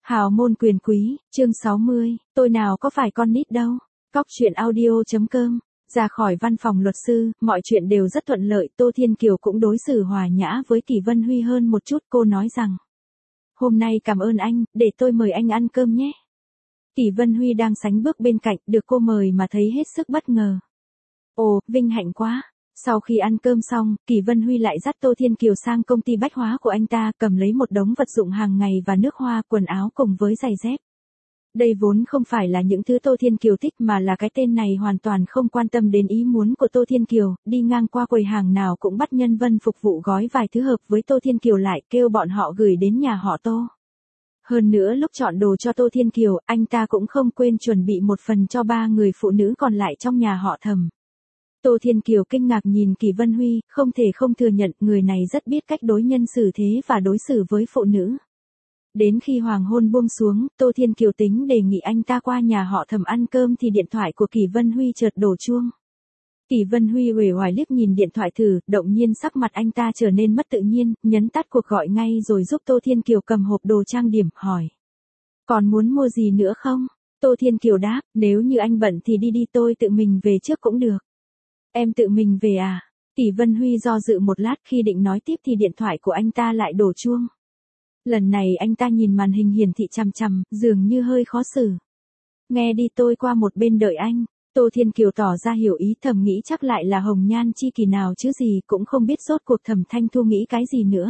Hào môn quyền quý, chương 60, tôi nào có phải con nít đâu. Cóc truyện audio.com. Ra khỏi văn phòng luật sư, mọi chuyện đều rất thuận lợi, Tô Thiên Kiều cũng đối xử hòa nhã với Kỷ Vân Huy hơn một chút, cô nói rằng: "Hôm nay cảm ơn anh, để tôi mời anh ăn cơm nhé." Kỷ Vân Huy đang sánh bước bên cạnh, được cô mời mà thấy hết sức bất ngờ. Ồ, vinh hạnh quá. Sau khi ăn cơm xong, Kỷ Vân Huy lại dắt Tô Thiên Kiều sang công ty bách hóa của anh ta, cầm lấy một đống vật dụng hàng ngày và nước hoa, quần áo cùng với giày dép. Đây vốn không phải là những thứ Tô Thiên Kiều thích mà là cái tên này hoàn toàn không quan tâm đến ý muốn của Tô Thiên Kiều, đi ngang qua quầy hàng nào cũng bắt nhân viên phục vụ gói vài thứ hợp với Tô Thiên Kiều lại, kêu bọn họ gửi đến nhà họ Tô. Hơn nữa lúc chọn đồ cho Tô Thiên Kiều, anh ta cũng không quên chuẩn bị một phần cho 3 người phụ nữ còn lại trong nhà họ Thẩm. Tô Thiên Kiều kinh ngạc nhìn Kỷ Vân Huy, không thể không thừa nhận người này rất biết cách đối nhân xử thế và đối xử với phụ nữ. Đến khi hoàng hôn buông xuống, Tô Thiên Kiều tính đề nghị anh ta qua nhà họ Thẩm ăn cơm thì điện thoại của Kỷ Vân Huy chợt đổ chuông. Kỷ Vân Huy uể oải liếc nhìn điện thoại thử, đột nhiên sắc mặt anh ta trở nên mất tự nhiên, nhấn tắt cuộc gọi ngay rồi giúp Tô Thiên Kiều cầm hộp đồ trang điểm, hỏi: "Còn muốn mua gì nữa không?" Tô Thiên Kiều đáp: "Nếu như anh bận thì đi tôi tự mình về trước cũng được." "Em tự mình về à?" Kỷ Vân Huy do dự một lát, khi định nói tiếp thì điện thoại của anh ta lại đổ chuông. Lần này anh ta nhìn màn hình hiển thị chằm chằm, dường như hơi khó xử. "Nghe đi, tôi qua một bên đợi anh." Tô Thiên Kiều tỏ ra hiểu ý, thầm nghĩ chắc lại là hồng nhan chi kỷ nào chứ gì, cũng không biết rốt cuộc Thẩm Thanh Thu nghĩ cái gì nữa.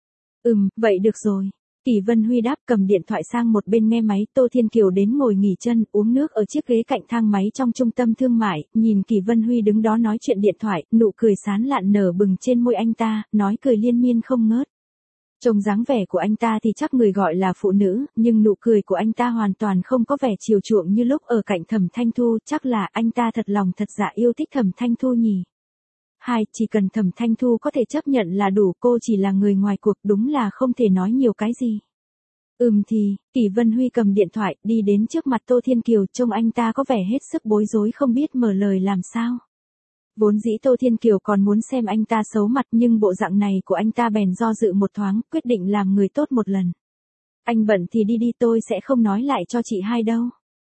Vậy được rồi." Kỷ Vân Huy đáp, cầm điện thoại sang một bên nghe máy. Tô Thiên Kiều đến ngồi nghỉ chân, uống nước ở chiếc ghế cạnh thang máy trong trung tâm thương mại, nhìn Kỷ Vân Huy đứng đó nói chuyện điện thoại, nụ cười sán lạn nở bừng trên môi anh ta, nói cười liên miên không ngớt. Trông dáng vẻ của anh ta thì chắc người gọi là phụ nữ, nhưng nụ cười của anh ta hoàn toàn không có vẻ chiều chuộng như lúc ở cạnh Thẩm Thanh Thu, chắc là anh ta thật lòng thật dạ yêu thích Thẩm Thanh Thu nhỉ. Chỉ cần Thẩm Thanh Thu có thể chấp nhận là đủ, cô chỉ là người ngoài cuộc, đúng là không thể nói nhiều cái gì. Kỷ Vân Huy cầm điện thoại, đi đến trước mặt Tô Thiên Kiều, trông anh ta có vẻ hết sức bối rối không biết mở lời làm sao. Vốn dĩ Tô Thiên Kiều còn muốn xem anh ta xấu mặt, nhưng bộ dạng này của anh ta bèn do dự một thoáng, quyết định làm người tốt một lần. "Anh bận thì đi, tôi sẽ không nói lại cho chị hai đâu."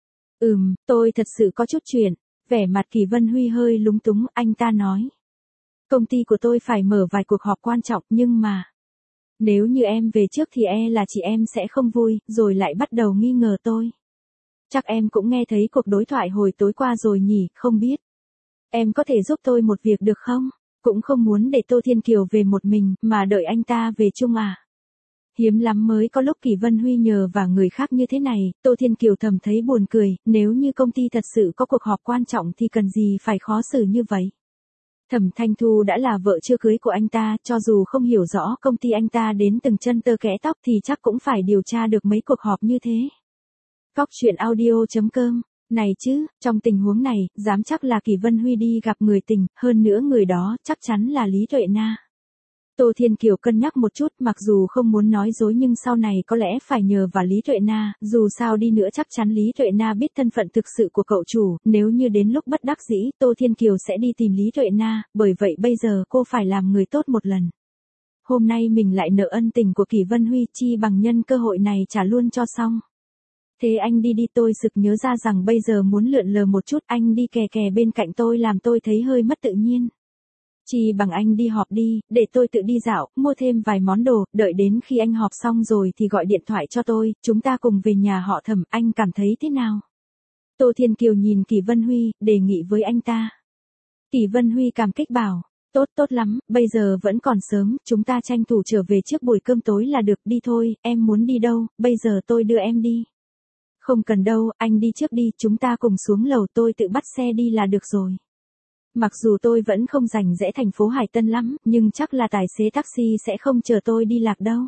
Tôi thật sự có chút chuyện." Vẻ mặt Kỷ Vân Huy hơi lúng túng, anh ta nói: "Công ty của tôi phải mở vài cuộc họp quan trọng, nhưng mà nếu như em về trước thì là chị em sẽ không vui, rồi lại bắt đầu nghi ngờ tôi. Chắc em cũng nghe thấy cuộc đối thoại hồi tối qua rồi nhỉ, không biết em có thể giúp tôi một việc được không?" Cũng không muốn để Tô Thiên Kiều về một mình, mà đợi anh ta về chung à. Hiếm lắm mới có lúc Kỷ Vân Huy nhờ và người khác như thế này, Tô Thiên Kiều thầm thấy buồn cười, nếu như công ty thật sự có cuộc họp quan trọng thì cần gì phải khó xử như vậy. Thẩm Thanh Thu đã là vợ chưa cưới của anh ta, cho dù không hiểu rõ công ty anh ta đến từng chân tơ kẽ tóc thì chắc cũng phải điều tra được mấy cuộc họp như thế. Cóc truyện audio.com. Này chứ, trong tình huống này, dám chắc là Kỷ Vân Huy đi gặp người tình, hơn nữa người đó chắc chắn là Lý Tuệ Na. Tô Thiên Kiều cân nhắc một chút, mặc dù không muốn nói dối nhưng sau này có lẽ phải nhờ vào Lý Tuệ Na, dù sao đi nữa chắc chắn Lý Tuệ Na biết thân phận thực sự của cậu chủ, nếu như đến lúc bất đắc dĩ, Tô Thiên Kiều sẽ đi tìm Lý Tuệ Na, bởi vậy bây giờ cô phải làm người tốt một lần. Hôm nay mình lại nợ ân tình của Kỷ Vân Huy, chi bằng nhân cơ hội này trả luôn cho xong. "Thế anh đi, tôi sực nhớ ra rằng bây giờ muốn lượn lờ một chút, anh đi kè bên cạnh tôi làm tôi thấy hơi mất tự nhiên. Chi bằng anh đi họp đi, để tôi tự đi dạo, mua thêm vài món đồ, đợi đến khi anh họp xong rồi thì gọi điện thoại cho tôi, chúng ta cùng về nhà họ Thẩm, anh cảm thấy thế nào?" Tô Thiên Kiều nhìn Kỷ Vân Huy, đề nghị với anh ta. Kỷ Vân Huy cảm kích bảo: Tốt lắm, bây giờ vẫn còn sớm, chúng ta tranh thủ trở về trước buổi cơm tối là được, đi thôi, em muốn đi đâu, bây giờ tôi đưa em đi. "Không cần đâu, anh đi trước đi, chúng ta cùng xuống lầu, tôi tự bắt xe đi là được rồi. Mặc dù tôi vẫn không rành rẽ thành phố Hải Tân lắm, nhưng chắc là tài xế taxi sẽ không chờ tôi đi lạc đâu."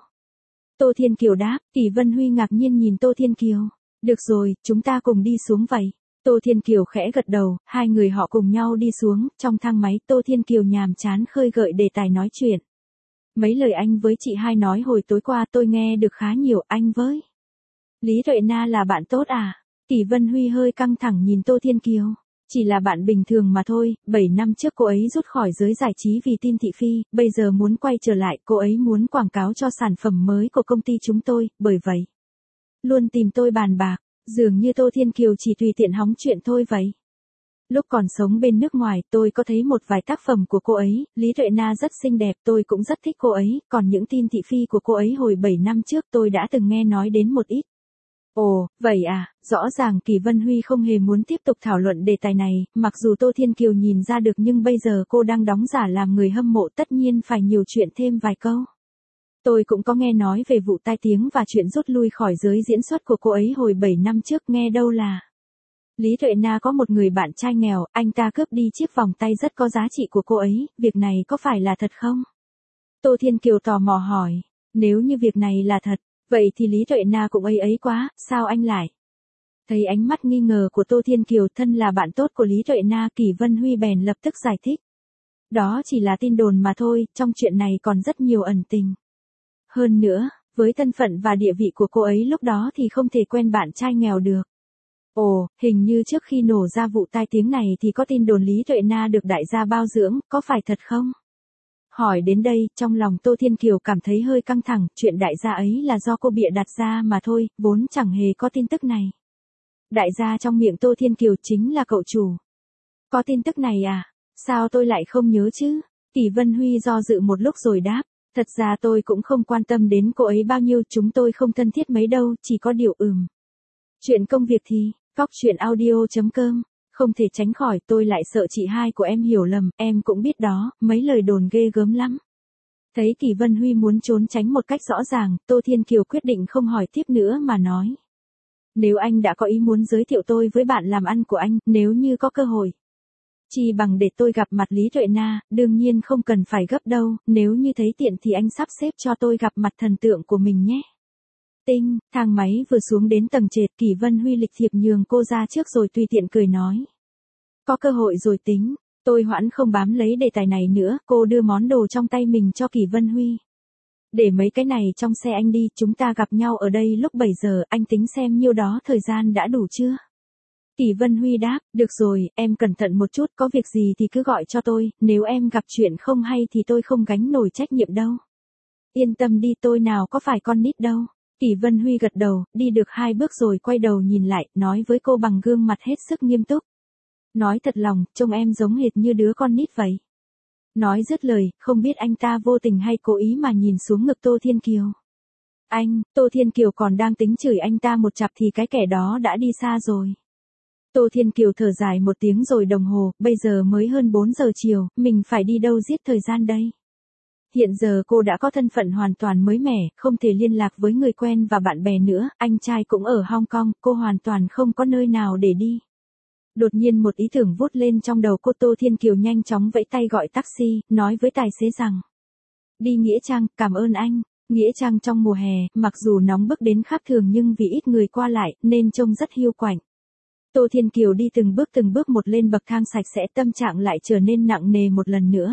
Tô Thiên Kiều đáp. Kỷ Vân Huy ngạc nhiên nhìn Tô Thiên Kiều. "Được rồi, chúng ta cùng đi xuống vậy." Tô Thiên Kiều khẽ gật đầu, hai người họ cùng nhau đi xuống, trong thang máy Tô Thiên Kiều nhàm chán khơi gợi đề tài nói chuyện. "Mấy lời anh với chị hai nói hồi tối qua tôi nghe được khá nhiều, anh với Lý Tuệ Na là bạn tốt à?" Kỷ Vân Huy hơi căng thẳng nhìn Tô Thiên Kiều. "Chỉ là bạn bình thường mà thôi, 7 năm trước cô ấy rút khỏi giới giải trí vì tin thị phi, bây giờ muốn quay trở lại, cô ấy muốn quảng cáo cho sản phẩm mới của công ty chúng tôi, bởi vậy luôn tìm tôi bàn bạc, dường như Tô Thiên Kiều chỉ tùy tiện hóng chuyện thôi vậy. Lúc còn sống bên nước ngoài tôi có thấy một vài tác phẩm của cô ấy, Lý Tuệ Na rất xinh đẹp, tôi cũng rất thích cô ấy, còn những tin thị phi của cô ấy hồi 7 năm trước tôi đã từng nghe nói đến một ít. Ồ, vậy à, rõ ràng Kỷ Vân Huy không hề muốn tiếp tục thảo luận đề tài này, mặc dù Tô Thiên Kiều nhìn ra được nhưng bây giờ cô đang đóng giả làm người hâm mộ tất nhiên phải nhiều chuyện thêm vài câu. Tôi cũng có nghe nói về vụ tai tiếng và chuyện rút lui khỏi giới diễn xuất của cô ấy hồi 7 năm trước, nghe đâu là Lý Tuệ Na có một người bạn trai nghèo, anh ta cướp đi chiếc vòng tay rất có giá trị của cô ấy, việc này có phải là thật không? Tô Thiên Kiều tò mò hỏi, nếu như việc này là thật, vậy thì Lý Tuệ Na cũng ấy ấy quá, sao anh lại? Thấy ánh mắt nghi ngờ của Tô Thiên Kiều, thân là bạn tốt của Lý Tuệ Na, Kỷ Vân Huy bèn lập tức giải thích. Đó chỉ là tin đồn mà thôi, trong chuyện này còn rất nhiều ẩn tình. Hơn nữa, với thân phận và địa vị của cô ấy lúc đó thì không thể quen bạn trai nghèo được. Ồ, hình như trước khi nổ ra vụ tai tiếng này thì có tin đồn Lý Tuệ Na được đại gia bao dưỡng, có phải thật không? Hỏi đến đây, trong lòng Tô Thiên Kiều cảm thấy hơi căng thẳng, chuyện đại gia ấy là do cô bịa đặt ra mà thôi, vốn chẳng hề có tin tức này. Đại gia trong miệng Tô Thiên Kiều chính là cậu chủ. Có tin tức này à? Sao tôi lại không nhớ chứ? Kỷ Vân Huy do dự một lúc rồi đáp. Thật ra tôi cũng không quan tâm đến cô ấy bao nhiêu, chúng tôi không thân thiết mấy đâu, chỉ có điều Chuyện công việc thì, cóc chuyện audio.com, không thể tránh khỏi, tôi lại sợ chị hai của em hiểu lầm, em cũng biết đó, mấy lời đồn ghê gớm lắm. Thấy Kỷ Vân Huy muốn trốn tránh một cách rõ ràng, Tô Thiên Kiều quyết định không hỏi tiếp nữa mà nói. Nếu anh đã có ý muốn giới thiệu tôi với bạn làm ăn của anh, nếu như có cơ hội, chỉ bằng để tôi gặp mặt Lý Tuệ Na, đương nhiên không cần phải gấp đâu, nếu như thấy tiện thì anh sắp xếp cho tôi gặp mặt thần tượng của mình nhé. Tinh, thang máy vừa xuống đến tầng trệt, Kỷ Vân Huy lịch thiệp nhường cô ra trước rồi tùy tiện cười nói. Có cơ hội rồi tính, tôi hoãn không bám lấy đề tài này nữa, cô đưa món đồ trong tay mình cho Kỷ Vân Huy. Để mấy cái này trong xe anh đi, chúng ta gặp nhau ở đây lúc 7 giờ, anh tính xem nhiêu đó thời gian đã đủ chưa? Kỷ Vân Huy đáp, được rồi, em cẩn thận một chút, có việc gì thì cứ gọi cho tôi, nếu em gặp chuyện không hay thì tôi không gánh nổi trách nhiệm đâu. Yên tâm đi, tôi nào có phải con nít đâu. Kỷ Vân Huy gật đầu, đi được 2 bước rồi quay đầu nhìn lại, nói với cô bằng gương mặt hết sức nghiêm túc. Nói thật lòng, trông em giống hệt như đứa con nít vậy. Nói dứt lời, không biết anh ta vô tình hay cố ý mà nhìn xuống ngực Tô Thiên Kiều. Anh, Tô Thiên Kiều còn đang tính chửi anh ta một chặp thì cái kẻ đó đã đi xa rồi. Tô Thiên Kiều thở dài một tiếng rồi đồng hồ, bây giờ mới hơn 4 giờ chiều, mình phải đi đâu giết thời gian đây? Hiện giờ cô đã có thân phận hoàn toàn mới mẻ, không thể liên lạc với người quen và bạn bè nữa, anh trai cũng ở Hong Kong, cô hoàn toàn không có nơi nào để đi. Đột nhiên một ý tưởng vút lên trong đầu cô, Tô Thiên Kiều nhanh chóng vẫy tay gọi taxi, nói với tài xế rằng. Đi Nghĩa Trang, cảm ơn anh. Nghĩa Trang trong mùa hè, mặc dù nóng bức đến khác thường nhưng vì ít người qua lại, nên trông rất hiu quạnh. Tô Thiên Kiều đi từng bước một lên bậc thang sạch sẽ, tâm trạng lại trở nên nặng nề một lần nữa.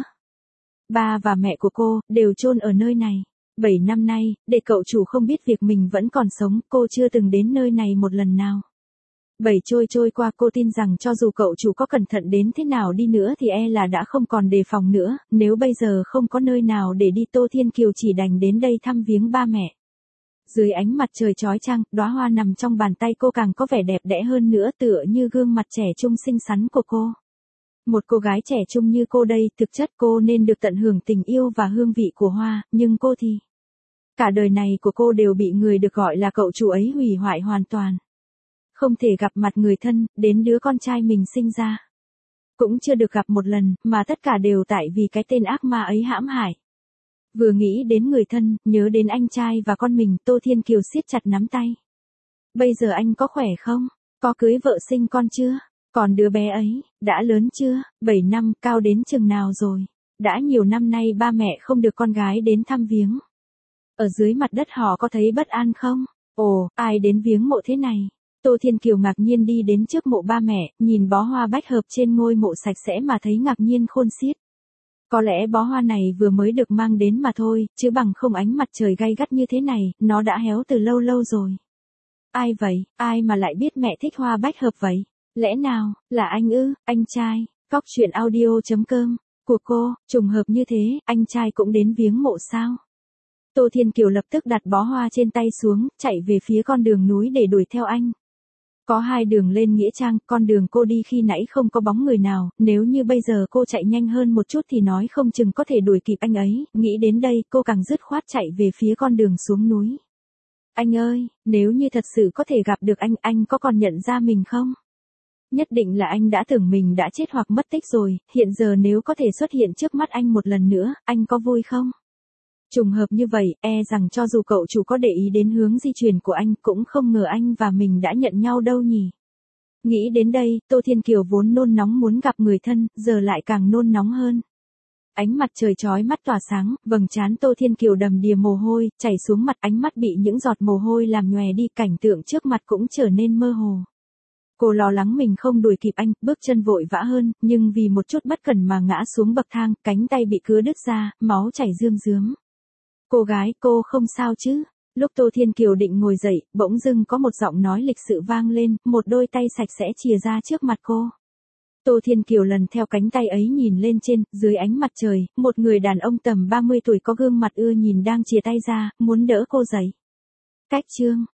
Ba và mẹ của cô, đều chôn ở nơi này. 7 năm nay, để cậu chủ không biết việc mình vẫn còn sống, cô chưa từng đến nơi này một lần nào. 7 trôi qua, cô tin rằng cho dù cậu chủ có cẩn thận đến thế nào đi nữa thì e là đã không còn đề phòng nữa, nếu bây giờ không có nơi nào để đi, Tô Thiên Kiều chỉ đành đến đây thăm viếng ba mẹ. Dưới ánh mặt trời chói chang, đóa hoa nằm trong bàn tay cô càng có vẻ đẹp đẽ hơn nữa, tựa như gương mặt trẻ trung xinh xắn của cô. Một cô gái trẻ trung như cô đây, thực chất cô nên được tận hưởng tình yêu và hương vị của hoa, nhưng cô thì. Cả đời này của cô đều bị người được gọi là cậu chủ ấy hủy hoại hoàn toàn. Không thể gặp mặt người thân, đến đứa con trai mình sinh ra. Cũng chưa được gặp một lần, mà tất cả đều tại vì cái tên ác ma ấy hãm hại. Vừa nghĩ đến người thân, nhớ đến anh trai và con mình, Tô Thiên Kiều siết chặt nắm tay. Bây giờ anh có khỏe không? Có cưới vợ sinh con chưa? Còn đứa bé ấy, đã lớn chưa? 7 năm, cao đến chừng nào rồi? Đã nhiều năm nay ba mẹ không được con gái đến thăm viếng. Ở dưới mặt đất họ có thấy bất an không? Ồ, ai đến viếng mộ thế này? Tô Thiên Kiều ngạc nhiên đi đến trước mộ ba mẹ, nhìn bó hoa bách hợp trên ngôi mộ sạch sẽ mà thấy ngạc nhiên khôn xiết. Có lẽ bó hoa này vừa mới được mang đến mà thôi, chứ bằng không ánh mặt trời gay gắt như thế này, nó đã héo từ lâu lâu rồi. Ai vậy, ai mà lại biết mẹ thích hoa bách hợp vậy? Lẽ nào, là anh ư, anh trai, cóc chuyện audio.com, của cô, trùng hợp như thế, anh trai cũng đến viếng mộ sao? Tô Thiên Kiều lập tức đặt bó hoa trên tay xuống, chạy về phía con đường núi để đuổi theo anh. Có hai đường lên Nghĩa Trang, con đường cô đi khi nãy không có bóng người nào, nếu như bây giờ cô chạy nhanh hơn một chút thì nói không chừng có thể đuổi kịp anh ấy, nghĩ đến đây cô càng dứt khoát chạy về phía con đường xuống núi. Anh ơi, nếu như thật sự có thể gặp được anh có còn nhận ra mình không? Nhất định là anh đã tưởng mình đã chết hoặc mất tích rồi, hiện giờ nếu có thể xuất hiện trước mắt anh một lần nữa, anh có vui không? Trùng hợp như vậy, rằng cho dù cậu chủ có để ý đến hướng di chuyển của anh cũng không ngờ anh và mình đã nhận nhau đâu nhỉ. Nghĩ đến đây, Tô Thiên Kiều vốn nôn nóng muốn gặp người thân, giờ lại càng nôn nóng hơn. Ánh mặt trời chói mắt tỏa sáng, vầng trán Tô Thiên Kiều đầm đìa mồ hôi, chảy xuống mặt, ánh mắt bị những giọt mồ hôi làm nhòe đi, cảnh tượng trước mặt cũng trở nên mơ hồ. Cô lo lắng mình không đuổi kịp anh, bước chân vội vã hơn, nhưng vì một chút bất cẩn mà ngã xuống bậc thang, cánh tay bị cứa đứt ra, máu chảy rươm rướm. Cô gái, cô không sao chứ? Lúc Tô Thiên Kiều định ngồi dậy, bỗng dưng có một giọng nói lịch sự vang lên, một đôi tay sạch sẽ chìa ra trước mặt cô. Tô Thiên Kiều lần theo cánh tay ấy nhìn lên trên, dưới ánh mặt trời, một người đàn ông tầm 30 tuổi có gương mặt ưa nhìn đang chìa tay ra, muốn đỡ cô dậy. Cách chương